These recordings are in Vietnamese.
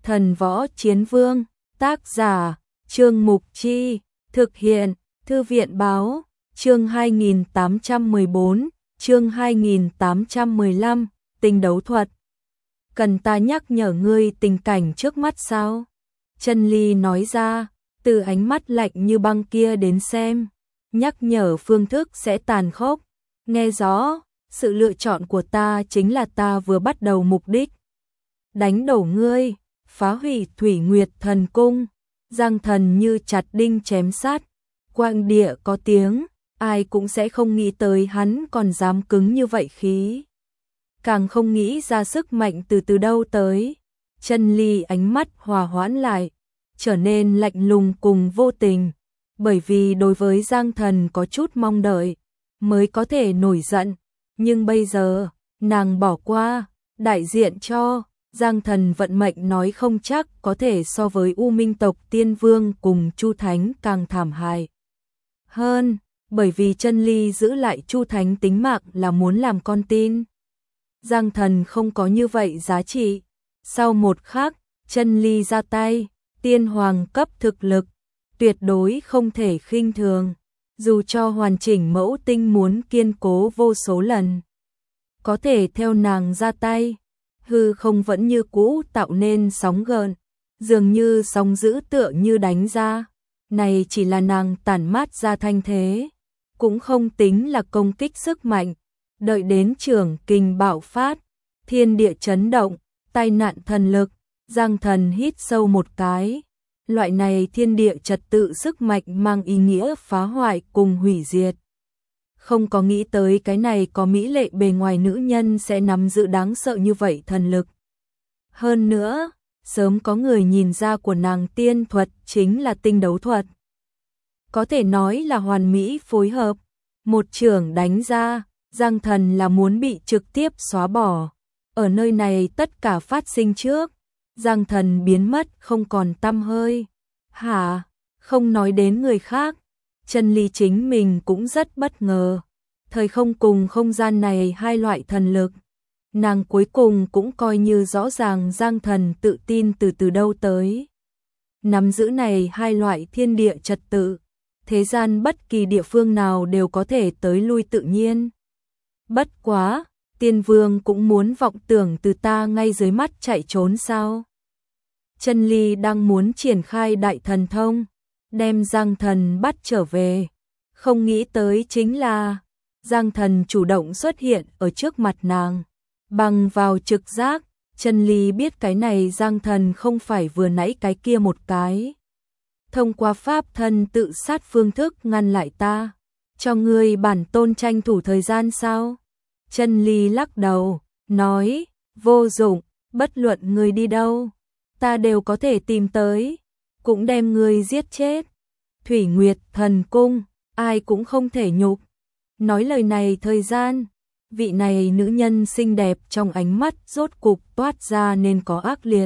Thần Võ Chiến Vương, tác giả, Trương Mục Chi, thực hiện, Thư viện Báo, chương 2814, chương 2815, tinh đấu thuật. Cần ta nhắc nhở ngươi tình cảnh trước mắt sao? Chân Ly nói ra, từ ánh mắt lạnh như băng kia đến xem, nhắc nhở phương thức sẽ tàn khốc. Nghe rõ, sự lựa chọn của ta chính là ta vừa bắt đầu mục đích. Đánh đổ ngươi, phá hủy Thủy Nguyệt Thần Cung. Giang Thần như chặt đinh chém sát, quạng địa có tiếng, ai cũng sẽ không nghĩ tới hắn còn dám cứng như vậy khí. Càng không nghĩ ra sức mạnh từ đâu tới. Chân Ly ánh mắt hòa hoãn lại, trở nên lạnh lùng cùng vô tình, bởi vì đối với Giang Thần có chút mong đợi, mới có thể nổi giận, nhưng bây giờ, nàng bỏ qua, đại diện cho Giang Thần vận mệnh nói không chắc có thể so với U Minh tộc Tiên Vương cùng Chu Thánh càng thảm hại hơn, bởi vì Chân Ly giữ lại Chu Thánh tính mạng là muốn làm con tin. Giang Thần không có như vậy giá trị. Sau một khắc, Chân Ly ra tay, tiên hoàng cấp thực lực, tuyệt đối không thể khinh thường, dù cho hoàn chỉnh mẫu tinh muốn kiên cố vô số lần. Có thể theo nàng ra tay, hư không vẫn như cũ tạo nên sóng gợn, dường như sóng dữ tựa như đánh ra. Này chỉ là nàng tản mát ra thanh thế, cũng không tính là công kích sức mạnh. Đợi đến trưởng kình bạo phát, thiên địa chấn động, tai nạn thần lực, Giang Thần hít sâu một cái. Loại này thiên địa trật tự sức mạnh mang ý nghĩa phá hoại cùng hủy diệt. Không có nghĩ tới cái này có mỹ lệ bề ngoài nữ nhân sẽ nắm giữ đáng sợ như vậy thần lực. Hơn nữa, sớm có người nhìn ra của nàng tiên thuật chính là tinh đấu thuật. Có thể nói là hoàn mỹ phối hợp. Một chưởng đánh ra, Giang Thần là muốn bị trực tiếp xóa bỏ. Ở nơi này tất cả phát sinh trước, Giang Thần biến mất không còn tăm hơi. Hả? Không nói đến người khác, Chân Ly chính mình cũng rất bất ngờ. Thời không cùng không gian này hai loại thần lực, nàng cuối cùng cũng coi như rõ ràng Giang Thần tự tin từ đâu tới. Nắm giữ này hai loại thiên địa trật tự, thế gian bất kỳ địa phương nào đều có thể tới lui tự nhiên. Bất quá, Tiên Vương cũng muốn vọng tưởng từ ta ngay dưới mắt chạy trốn sao? Chân Ly đang muốn triển khai đại thần thông, đem Giang Thần bắt trở về. Không nghĩ tới chính là Giang Thần chủ động xuất hiện ở trước mặt nàng. Bằng vào trực giác, Chân Ly biết cái này Giang Thần không phải vừa nãy cái kia một cái. Thông qua pháp thân tự sát phương thức ngăn lại ta. Cho ngươi bản tôn tranh thủ thời gian sao? Chân Ly lắc đầu, nói, vô dụng, bất luận ngươi đi đâu, ta đều có thể tìm tới, cũng đem ngươi giết chết. Thủy Nguyệt Thần Cung, ai cũng không thể nhục. Nói lời này thời gian, vị này nữ nhân xinh đẹp trong ánh mắt rốt cục toát ra nên có ác liệt.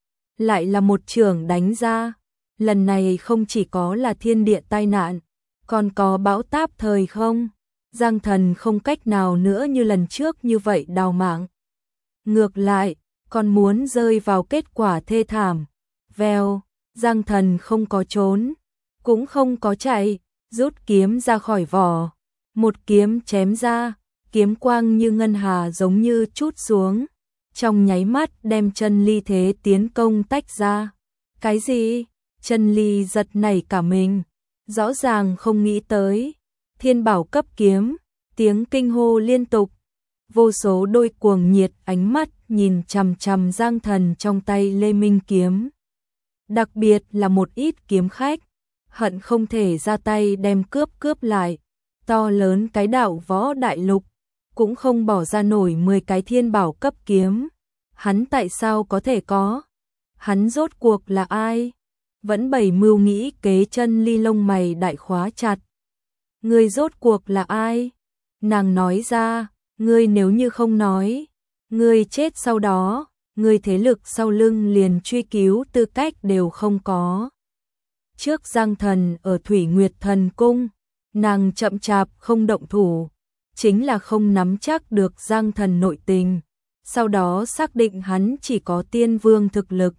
Lại là một chưởng đánh ra, lần này không chỉ có là thiên địa tai nạn, còn có bão táp thời không. Giang Thần không cách nào nữa như lần trước như vậy đào mạng. Ngược lại, còn muốn rơi vào kết quả thê thảm. Vèo, Giang Thần không có trốn, cũng không có chạy, rút kiếm ra khỏi vỏ. Một kiếm chém ra, kiếm quang như ngân hà giống như trút xuống. Trong nháy mắt đem Chân Ly thế tiến công tách ra. Cái gì? Chân Ly giật nảy cả mình. Rõ ràng không nghĩ tới. Thiên bảo cấp kiếm, tiếng kinh hô liên tục. Vô số đôi cuồng nhiệt ánh mắt nhìn chằm chằm Giang Thần trong tay Lê Minh kiếm. Đặc biệt là một ít kiếm khách, hận không thể ra tay đem cướp lại. To lớn cái đạo võ đại lục, cũng không bỏ ra nổi 10 cái thiên bảo cấp kiếm. Hắn tại sao có thể có? Hắn rốt cuộc là ai? Vẫn bày mưu nghĩ kế. Chân Ly lông mày đại khóa chặt. Ngươi rốt cuộc là ai? Nàng nói ra, ngươi nếu như không nói, ngươi chết sau đó, ngươi thế lực sau lưng liền truy cứu tư cách đều không có. Trước Giang Thần ở Thủy Nguyệt Thần Cung, nàng chậm chạp không động thủ, chính là không nắm chắc được Giang Thần nội tình. Sau đó xác định hắn chỉ có tiên vương thực lực,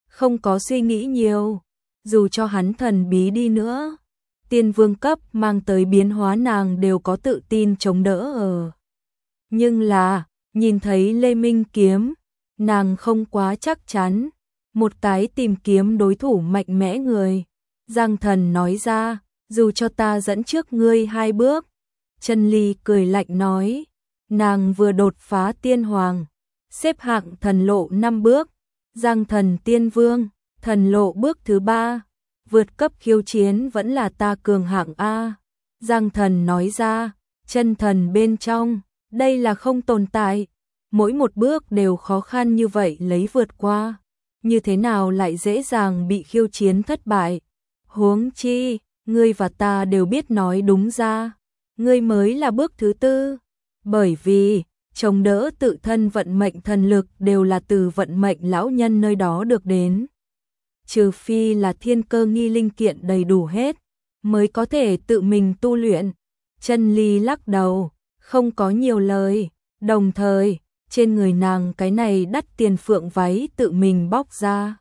không có suy nghĩ nhiều, dù cho hắn thần bí đi nữa, tiên vương cấp mang tới biến hóa nàng đều có tự tin chống đỡ ở. Nhưng là, nhìn thấy Lê Minh kiếm, nàng không quá chắc chắn, một cái tìm kiếm đối thủ mạnh mẽ người. Giang Thần nói ra, dù cho ta dẫn trước ngươi 2 bước. Chân Ly cười lạnh nói, nàng vừa đột phá tiên hoàng, xếp hạng thần lộ 5 bước, Giang Thần tiên vương, thần lộ bước thứ 3, vượt cấp khiêu chiến vẫn là ta cường hạng A. Giang Thần nói ra, chân thần bên trong, đây là không tồn tại, mỗi một bước đều khó khăn như vậy lấy vượt qua, như thế nào lại dễ dàng bị khiêu chiến thất bại. Huống chi, ngươi và ta đều biết nói đúng ra, ngươi mới là bước thứ 4, bởi vì chống đỡ tự thân vận mệnh thần lực đều là từ vận mệnh lão nhân nơi đó được đến. Trừ phi là thiên cơ nghi linh kiện đầy đủ hết, mới có thể tự mình tu luyện. Chân Ly lắc đầu, không có nhiều lời, đồng thời, trên người nàng cái này đắt tiền phượng váy tự mình bóc ra.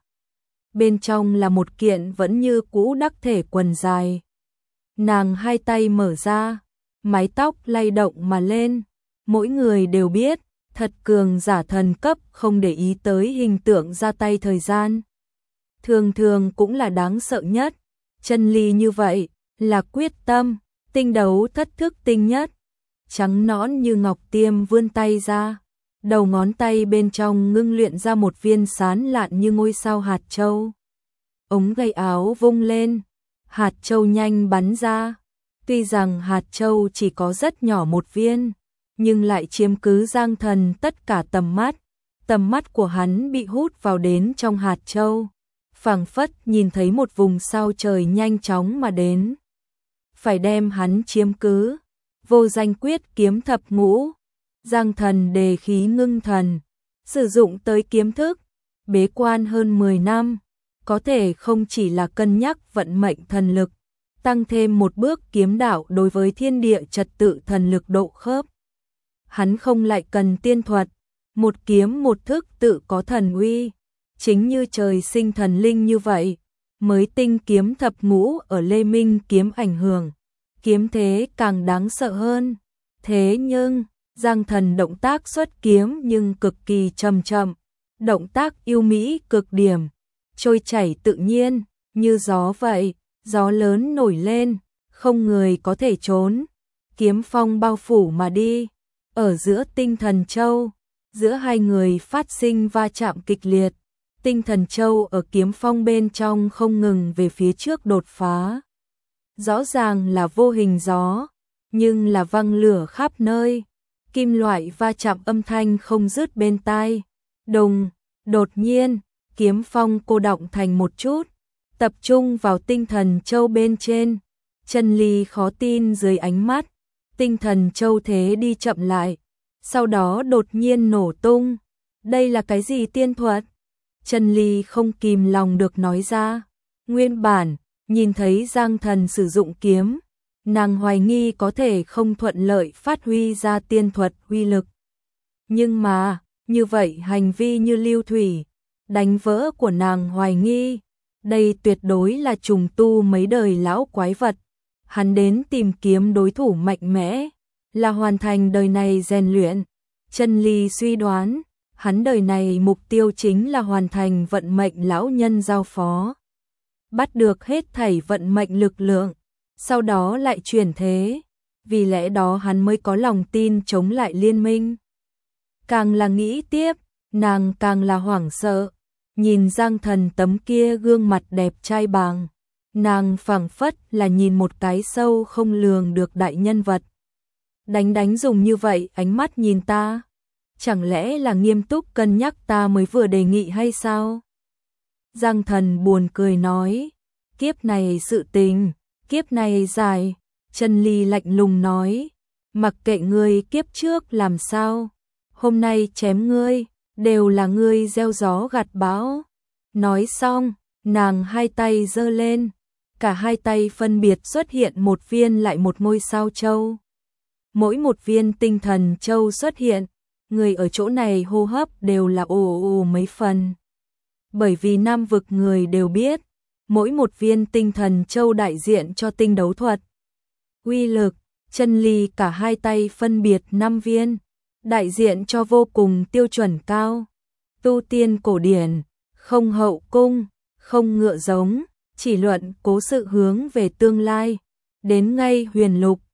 Bên trong là một kiện vẫn như cũ đắc thể quần dài. Nàng 2 tay mở ra, mái tóc lay động mà lên. Mỗi người đều biết, thật cường giả thần cấp không để ý tới hình tượng ra tay thời gian. Thường thường cũng là đáng sợ nhất. Chân Ly như vậy, là quyết tâm, tinh đấu thất thức tinh nhất. Trắng nõn như ngọc tiêm vươn tay ra. Đầu ngón tay bên trong ngưng luyện ra một viên sán lạn như ngôi sao hạt châu. Ống tay áo vung lên, hạt châu nhanh bắn ra. Tuy rằng hạt châu chỉ có rất nhỏ một viên, nhưng lại chiếm cứ Giang Thần tất cả tầm mắt. Tầm mắt của hắn bị hút vào đến trong hạt châu, phảng phất nhìn thấy một vùng sao trời nhanh chóng mà đến. Phải đem hắn chiếm cứ. Vô danh quyết kiếm thập ngũ. Giang Thần đề khí ngưng thần, sử dụng tới kiếm thức, bế quan hơn 10 năm, có thể không chỉ là cân nhắc vận mệnh thần lực, tăng thêm một bước kiếm đạo đối với thiên địa trật tự thần lực độ khớp. Hắn không lại cần tiên thuật, một kiếm một thức tự có thần uy, chính như trời sinh thần linh như vậy, mới tinh kiếm thập ngũ ở Lê Minh kiếm ảnh hưởng, kiếm thế càng đáng sợ hơn. Thế nhưng, Giang Thần động tác xuất kiếm nhưng cực kỳ chậm chậm, động tác yêu mỹ cực điểm, trôi chảy tự nhiên, như gió vậy, gió lớn nổi lên, không người có thể trốn, kiếm phong bao phủ mà đi, ở giữa Tinh Thần Châu, giữa hai người phát sinh va chạm kịch liệt, Tinh Thần Châu ở kiếm phong bên trong không ngừng về phía trước đột phá. Rõ ràng là vô hình gió, nhưng là văng lửa khắp nơi. Kim loại va chạm âm thanh không dứt bên tai. Đùng, đột nhiên, kiếm phong cô động thành một chút, tập trung vào Tinh Thần Châu bên trên. Chân Ly khó tin dưới ánh mắt, Tinh Thần Châu thế đi chậm lại, sau đó đột nhiên nổ tung. Đây là cái gì tiên thuật? Chân Ly không kìm lòng được nói ra. Nguyên bản, nhìn thấy Giang Thần sử dụng kiếm, nàng hoài nghi có thể không thuận lợi phát huy ra tiên thuật uy lực. Nhưng mà, như vậy hành vi như lưu thủy, đánh vỡ của nàng hoài nghi. Đây tuyệt đối là trùng tu mấy đời lão quái vật. Hắn đến tìm kiếm đối thủ mạnh mẽ, là hoàn thành đời này rèn luyện. Chân Ly suy đoán, hắn đời này mục tiêu chính là hoàn thành vận mệnh lão nhân giao phó. Bắt được hết thảy vận mệnh lực lượng, sau đó lại chuyển thế, vì lẽ đó hắn mới có lòng tin chống lại liên minh. Càng là nghĩ tiếp, nàng càng là hoảng sợ, nhìn Giang Thần tấm kia gương mặt đẹp trai bàng, nàng phảng phất là nhìn một cái sâu không lường được đại nhân vật. Đánh dùng như vậy ánh mắt nhìn ta, chẳng lẽ là nghiêm túc cân nhắc ta mới vừa đề nghị hay sao? Giang Thần buồn cười nói, kiếp này sự tình, kiếp này dài. Chân Ly lạnh lùng nói, mặc kệ ngươi kiếp trước làm sao, hôm nay chém ngươi, đều là ngươi gieo gió gặt bão. Nói xong, nàng 2 tay giơ lên, cả 2 tay phân biệt xuất hiện một viên lại một ngôi sao châu. Mỗi một viên Tinh Thần Châu xuất hiện, người ở chỗ này hô hấp đều là ồ ồ mấy phần. bởi vì Nam vực người đều biết, mỗi một viên tinh thần châu đại diện cho tinh đấu thuật. Uy lực, chân ly cả hai tay phân biệt 5 viên, đại diện cho vô cùng tiêu chuẩn cao. Tu tiên cổ điển, không hậu cung, không ngựa giống, chỉ luận cố sự hướng về tương lai. Đến ngay huyền lục,